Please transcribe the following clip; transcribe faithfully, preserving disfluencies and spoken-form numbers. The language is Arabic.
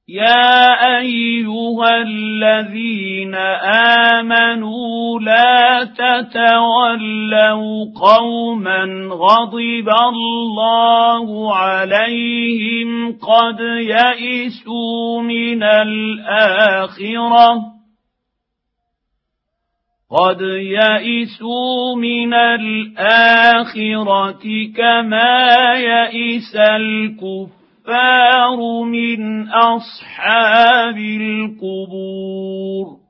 يا أيها الذين آمنوا لا تتولوا قوما غضب الله عليهم قد يئسوا من الآخرة قد يئسوا من الآخرة كما يئس الكفار من أصحاب القبور.